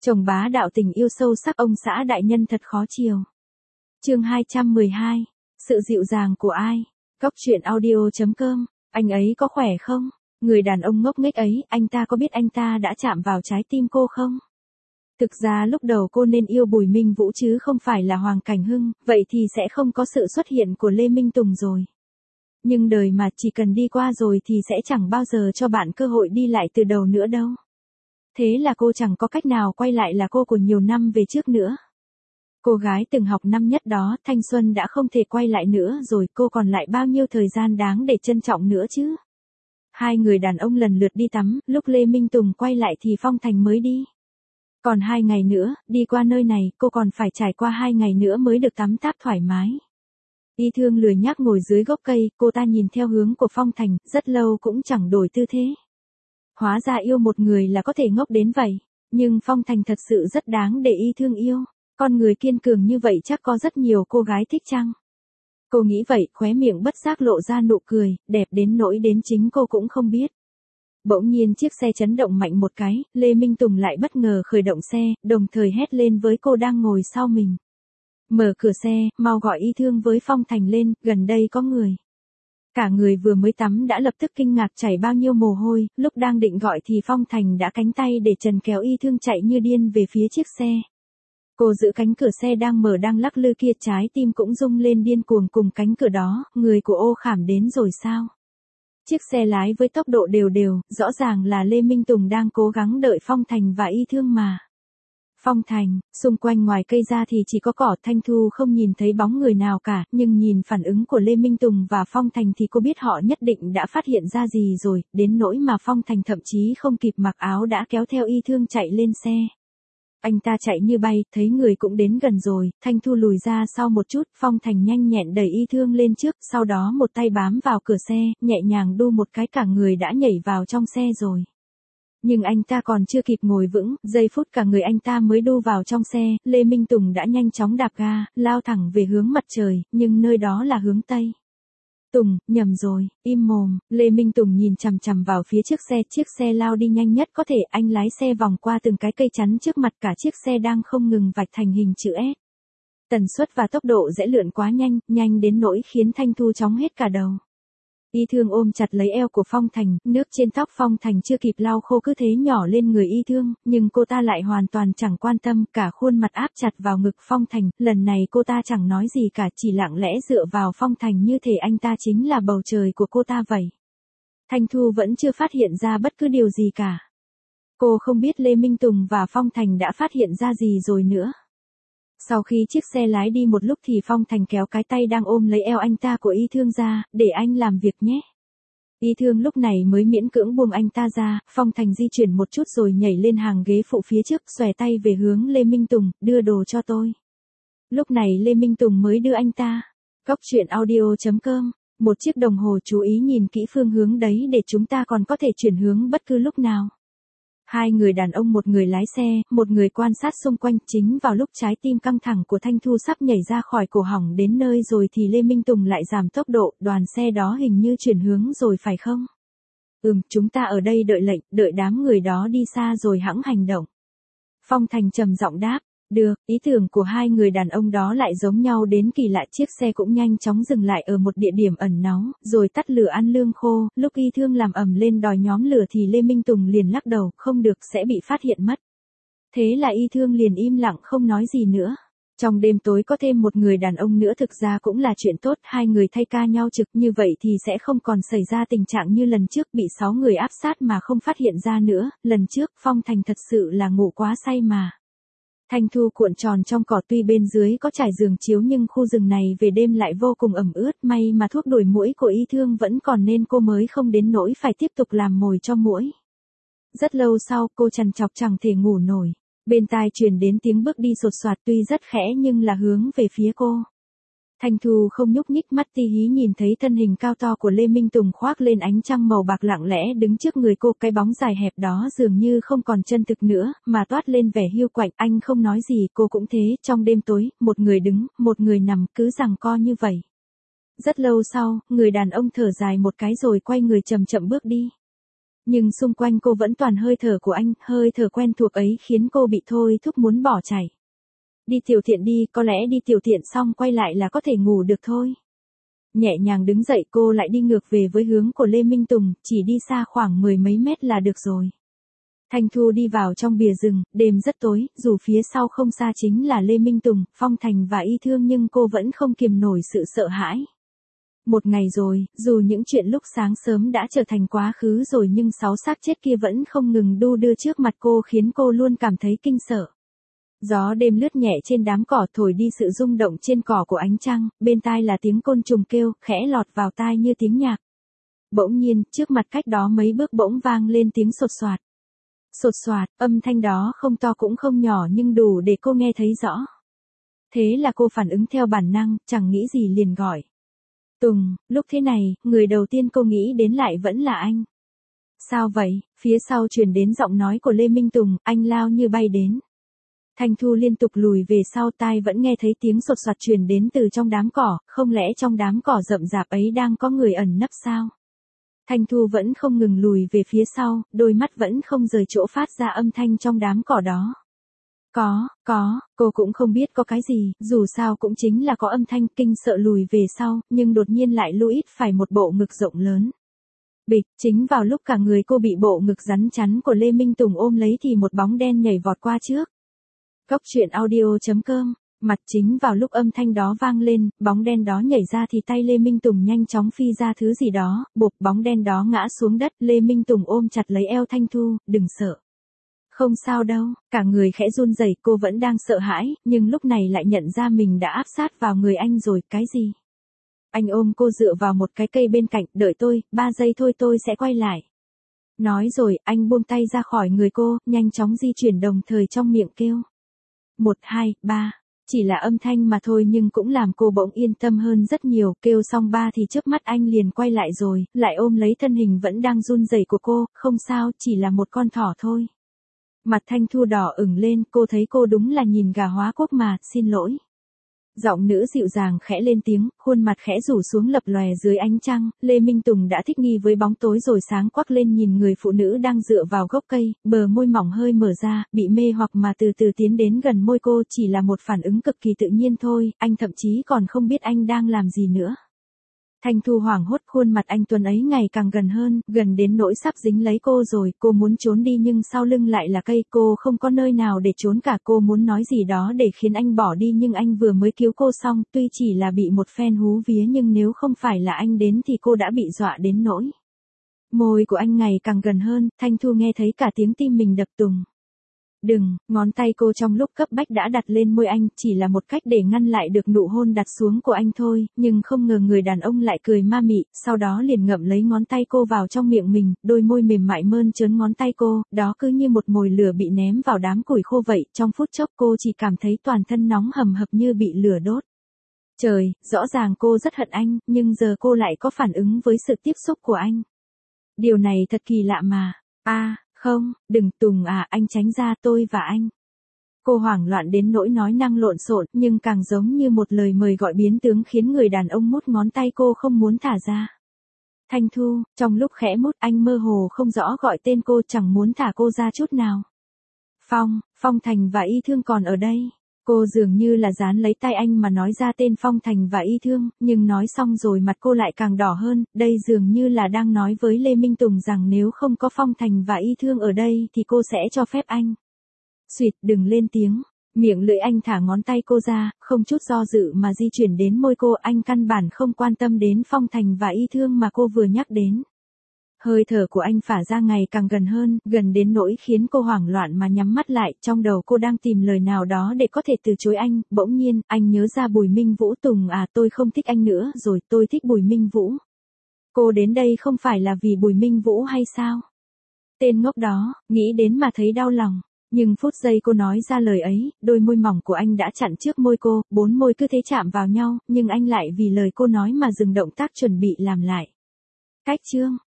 Chồng bá đạo tình yêu sâu sắc ông xã đại nhân thật khó chiều. Chương 212. Sự dịu dàng của ai? Góc truyện audio.com. Anh ấy có khỏe không? Người đàn ông ngốc nghếch ấy, anh ta có biết anh ta đã chạm vào trái tim cô không? Thực ra lúc đầu cô nên yêu Bùi Minh Vũ chứ không phải là Hoàng Cảnh Hưng, vậy thì sẽ không có sự xuất hiện của Lê Minh Tùng rồi. Nhưng đời mà chỉ cần đi qua rồi thì sẽ chẳng bao giờ cho bạn cơ hội đi lại từ đầu nữa đâu. Thế là cô chẳng có cách nào quay lại là cô của nhiều năm về trước nữa. Cô gái từng học năm nhất đó, thanh xuân đã không thể quay lại nữa rồi, cô còn lại bao nhiêu thời gian đáng để trân trọng nữa chứ. Hai người đàn ông lần lượt đi tắm, lúc Lê Minh Tùng quay lại thì Phong Thành mới đi. Còn 2 ngày nữa, đi qua nơi này, cô còn phải trải qua 2 ngày nữa mới được tắm táp thoải mái. Y Thương lười nhác ngồi dưới gốc cây, cô ta nhìn theo hướng của Phong Thành, rất lâu cũng chẳng đổi tư thế. Hóa ra yêu một người là có thể ngốc đến vậy, nhưng Phong Thành thật sự rất đáng để Y Thương yêu. Con người kiên cường như vậy chắc có rất nhiều cô gái thích chăng? Cô nghĩ vậy, khóe miệng bất giác lộ ra nụ cười, đẹp đến nỗi đến chính cô cũng không biết. Bỗng nhiên chiếc xe chấn động mạnh một cái, Lê Minh Tùng lại bất ngờ khởi động xe, đồng thời hét lên với cô đang ngồi sau mình. Mở cửa xe, mau gọi Y Thương với Phong Thành lên, gần đây có người. Cả người vừa mới tắm đã lập tức kinh ngạc chảy bao nhiêu mồ hôi, lúc đang định gọi thì Phong Thành đã cánh tay để trần kéo Y Thương chạy như điên về phía chiếc xe. Cô giữ cánh cửa xe đang mở đang lắc lư kia, trái tim cũng rung lên điên cuồng cùng cánh cửa đó, người của Ô Khảm đến rồi sao? Chiếc xe lái với tốc độ đều đều, rõ ràng là Lê Minh Tùng đang cố gắng đợi Phong Thành và Y Thương mà. Phong Thành, xung quanh ngoài cây ra thì chỉ có cỏ, Thanh Thu không nhìn thấy bóng người nào cả, nhưng nhìn phản ứng của Lê Minh Tùng và Phong Thành thì cô biết họ nhất định đã phát hiện ra gì rồi, đến nỗi mà Phong Thành thậm chí không kịp mặc áo đã kéo theo Y Thương chạy lên xe. Anh ta chạy như bay, thấy người cũng đến gần rồi, Thanh Thu lùi ra sau một chút, Phong Thành nhanh nhẹn đẩy Y Thương lên trước, sau đó một tay bám vào cửa xe, nhẹ nhàng đu một cái cả người đã nhảy vào trong xe rồi. Nhưng anh ta còn chưa kịp ngồi vững, giây phút cả người anh ta mới đu vào trong xe, Lê Minh Tùng đã nhanh chóng đạp ga, lao thẳng về hướng mặt trời, nhưng nơi đó là hướng Tây. Tùng, nhầm rồi, im mồm, Lê Minh Tùng nhìn chằm chằm vào phía trước xe, chiếc xe lao đi nhanh nhất có thể, anh lái xe vòng qua từng cái cây chắn trước mặt, cả chiếc xe đang không ngừng vạch thành hình chữ S. Tần suất và tốc độ giãn lượn quá nhanh, nhanh đến nỗi khiến Thanh Thu chóng hết cả đầu. Y Thương ôm chặt lấy eo của Phong Thành, nước trên tóc Phong Thành chưa kịp lau khô cứ thế nhỏ lên người Y Thương, nhưng cô ta lại hoàn toàn chẳng quan tâm, cả khuôn mặt áp chặt vào ngực Phong Thành, lần này cô ta chẳng nói gì cả, chỉ lặng lẽ dựa vào Phong Thành như thể anh ta chính là bầu trời của cô ta vậy. Thanh Thu vẫn chưa phát hiện ra bất cứ điều gì cả. Cô không biết Lê Minh Tùng và Phong Thành đã phát hiện ra gì rồi nữa. Sau khi chiếc xe lái đi một lúc thì Phong Thành kéo cái tay đang ôm lấy eo anh ta của Y Thương ra, để anh làm việc nhé. Y Thương lúc này mới miễn cưỡng buông anh ta ra, Phong Thành di chuyển một chút rồi nhảy lên hàng ghế phụ phía trước, xòe tay về hướng Lê Minh Tùng, đưa đồ cho tôi. Lúc này Lê Minh Tùng mới đưa anh ta. Góc truyện audio.com, một chiếc đồng hồ chú ý nhìn kỹ phương hướng đấy để chúng ta còn có thể chuyển hướng bất cứ lúc nào. Hai người đàn ông, một người lái xe, một người quan sát xung quanh, chính vào lúc trái tim căng thẳng của Thanh Thu sắp nhảy ra khỏi cổ họng đến nơi rồi thì Lê Minh Tùng lại giảm tốc độ, đoàn xe đó hình như chuyển hướng rồi phải không? Chúng ta ở đây đợi lệnh, đợi đám người đó đi xa rồi hẵng hành động. Phong Thành trầm giọng đáp. Được, ý tưởng của hai người đàn ông đó lại giống nhau đến kỳ lạ, chiếc xe cũng nhanh chóng dừng lại ở một địa điểm ẩn náu, rồi tắt lửa ăn lương khô, lúc Y Thương làm ầm lên đòi nhóm lửa thì Lê Minh Tùng liền lắc đầu, không được, sẽ bị phát hiện mất. Thế là Y Thương liền im lặng không nói gì nữa. Trong đêm tối có thêm một người đàn ông nữa thực ra cũng là chuyện tốt, hai người thay ca nhau trực, như vậy thì sẽ không còn xảy ra tình trạng như lần trước bị 6 người áp sát mà không phát hiện ra nữa, lần trước Phong Thành thật sự là ngủ quá say mà. Thanh Thu cuộn tròn trong cỏ, tuy bên dưới có trải giường chiếu nhưng khu rừng này về đêm lại vô cùng ẩm ướt, may mà thuốc đuổi muỗi của Y Thương vẫn còn nên cô mới không đến nỗi phải tiếp tục làm mồi cho muỗi. Rất lâu sau cô trằn trọc chẳng thể ngủ nổi, bên tai truyền đến tiếng bước đi sột soạt tuy rất khẽ nhưng là hướng về phía cô. Thanh Thu không nhúc nhích, mắt ti hí nhìn thấy thân hình cao to của Lê Minh Tùng khoác lên ánh trăng màu bạc lặng lẽ đứng trước người cô, cái bóng dài hẹp đó dường như không còn chân thực nữa, mà toát lên vẻ hiu quạnh, anh không nói gì, cô cũng thế, trong đêm tối, một người đứng, một người nằm, cứ giằng co như vậy. Rất lâu sau, người đàn ông thở dài một cái rồi quay người chậm chậm bước đi. Nhưng xung quanh cô vẫn toàn hơi thở của anh, hơi thở quen thuộc ấy khiến cô bị thôi thúc muốn bỏ chạy. Đi tiểu tiện đi, có lẽ đi tiểu tiện xong quay lại là có thể ngủ được thôi. Nhẹ nhàng đứng dậy cô lại đi ngược về với hướng của Lê Minh Tùng, chỉ đi xa khoảng 10 mấy mét là được rồi. Thanh Thu đi vào trong bìa rừng, đêm rất tối, dù phía sau không xa chính là Lê Minh Tùng, Phong Thành và Y Thương nhưng cô vẫn không kiềm nổi sự sợ hãi. Một ngày rồi, dù những chuyện lúc sáng sớm đã trở thành quá khứ rồi nhưng 6 xác chết kia vẫn không ngừng đu đưa trước mặt cô khiến cô luôn cảm thấy kinh sợ. Gió đêm lướt nhẹ trên đám cỏ thổi đi sự rung động trên cỏ của ánh trăng, bên tai là tiếng côn trùng kêu, khẽ lọt vào tai như tiếng nhạc. Bỗng nhiên, trước mặt cách đó mấy bước bỗng vang lên tiếng sột soạt. Sột soạt, âm thanh đó không to cũng không nhỏ nhưng đủ để cô nghe thấy rõ. Thế là cô phản ứng theo bản năng, chẳng nghĩ gì liền gọi. Tùng, lúc thế này, người đầu tiên cô nghĩ đến lại vẫn là anh. Sao vậy? Phía sau truyền đến giọng nói của Lê Minh Tùng, anh lao như bay đến. Thanh Thu liên tục lùi về sau, tai vẫn nghe thấy tiếng sột soạt truyền đến từ trong đám cỏ, không lẽ trong đám cỏ rậm rạp ấy đang có người ẩn nấp sao? Thanh Thu vẫn không ngừng lùi về phía sau, đôi mắt vẫn không rời chỗ phát ra âm thanh trong đám cỏ đó. Cô cũng không biết có cái gì, dù sao cũng chính là có âm thanh, kinh sợ lùi về sau, nhưng đột nhiên lại lũi phải một bộ ngực rộng lớn. Bịch, chính vào lúc cả người cô bị bộ ngực rắn chắn của Lê Minh Tùng ôm lấy thì một bóng đen nhảy vọt qua trước. Cốc truyện audio.com, mặt chính vào lúc âm thanh đó vang lên, bóng đen đó nhảy ra thì tay Lê Minh Tùng nhanh chóng phi ra thứ gì đó, bộp bóng đen đó ngã xuống đất, Lê Minh Tùng ôm chặt lấy eo Thanh Thu, đừng sợ. Không sao đâu, cả người khẽ run rẩy, cô vẫn đang sợ hãi, nhưng lúc này lại nhận ra mình đã áp sát vào người anh rồi, cái gì? Anh ôm cô dựa vào một cái cây bên cạnh, đợi tôi, 3 giây thôi tôi sẽ quay lại. Nói rồi, anh buông tay ra khỏi người cô, nhanh chóng di chuyển đồng thời trong miệng kêu. 1, 2, 3, chỉ là âm thanh mà thôi nhưng cũng làm cô bỗng yên tâm hơn rất nhiều, kêu xong 3 thì chớp mắt anh liền quay lại rồi, lại ôm lấy thân hình vẫn đang run rẩy của cô, không sao, chỉ là một con thỏ thôi. Mặt Thanh Thu đỏ ửng lên, cô thấy cô đúng là nhìn gà hóa quốc mà, xin lỗi. Giọng nữ dịu dàng khẽ lên tiếng, khuôn mặt khẽ rủ xuống lập lòe dưới ánh trăng, Lê Minh Tùng đã thích nghi với bóng tối rồi sáng quắc lên nhìn người phụ nữ đang dựa vào gốc cây, bờ môi mỏng hơi mở ra, bị mê hoặc mà từ từ tiến đến gần môi cô, chỉ là một phản ứng cực kỳ tự nhiên thôi, anh thậm chí còn không biết anh đang làm gì nữa. Thanh Thu hoảng hốt, khuôn mặt anh tuấn ấy ngày càng gần hơn, gần đến nỗi sắp dính lấy cô rồi, cô muốn trốn đi nhưng sau lưng lại là cây, cô không có nơi nào để trốn cả, cô muốn nói gì đó để khiến anh bỏ đi nhưng anh vừa mới cứu cô xong, tuy chỉ là bị một phen hú vía nhưng nếu không phải là anh đến thì cô đã bị dọa đến nỗi. Môi của anh ngày càng gần hơn, Thanh Thu nghe thấy cả tiếng tim mình đập tùng. Đừng, ngón tay cô trong lúc cấp bách đã đặt lên môi anh, chỉ là một cách để ngăn lại được nụ hôn đặt xuống của anh thôi, nhưng không ngờ người đàn ông lại cười ma mị, sau đó liền ngậm lấy ngón tay cô vào trong miệng mình, đôi môi mềm mại mơn trớn ngón tay cô, đó cứ như một mồi lửa bị ném vào đám củi khô vậy, trong phút chốc cô chỉ cảm thấy toàn thân nóng hầm hập như bị lửa đốt. Trời, rõ ràng cô rất hận anh, nhưng giờ cô lại có phản ứng với sự tiếp xúc của anh. Điều này thật kỳ lạ mà. Không, đừng Tùng à, anh tránh ra, tôi và anh. Cô hoảng loạn đến nỗi nói năng lộn xộn, nhưng càng giống như một lời mời gọi biến tướng khiến người đàn ông mút ngón tay cô không muốn thả ra. Thanh Thu, trong lúc khẽ mút anh mơ hồ không rõ gọi tên cô, chẳng muốn thả cô ra chút nào. Phong Thành và Y Thương còn ở đây. Cô dường như là dán lấy tay anh mà nói ra tên Phong Thành và Y Thương, nhưng nói xong rồi mặt cô lại càng đỏ hơn, đây dường như là đang nói với Lê Minh Tùng rằng nếu không có Phong Thành và Y Thương ở đây thì cô sẽ cho phép anh. Xuyệt, đừng lên tiếng. Miệng lưỡi anh thả ngón tay cô ra, không chút do dự mà di chuyển đến môi cô, anh căn bản không quan tâm đến Phong Thành và Y Thương mà cô vừa nhắc đến. Hơi thở của anh phả ra ngày càng gần hơn, gần đến nỗi khiến cô hoảng loạn mà nhắm mắt lại, trong đầu cô đang tìm lời nào đó để có thể từ chối anh, bỗng nhiên, anh nhớ ra Bùi Minh Vũ. Tùng à, tôi không thích anh nữa rồi, tôi thích Bùi Minh Vũ. Cô đến đây không phải là vì Bùi Minh Vũ hay sao? Tên ngốc đó, nghĩ đến mà thấy đau lòng. Nhưng phút giây cô nói ra lời ấy, đôi môi mỏng của anh đã chặn trước môi cô, 4 môi cứ thế chạm vào nhau, nhưng anh lại vì lời cô nói mà dừng động tác chuẩn bị làm lại. Cách chương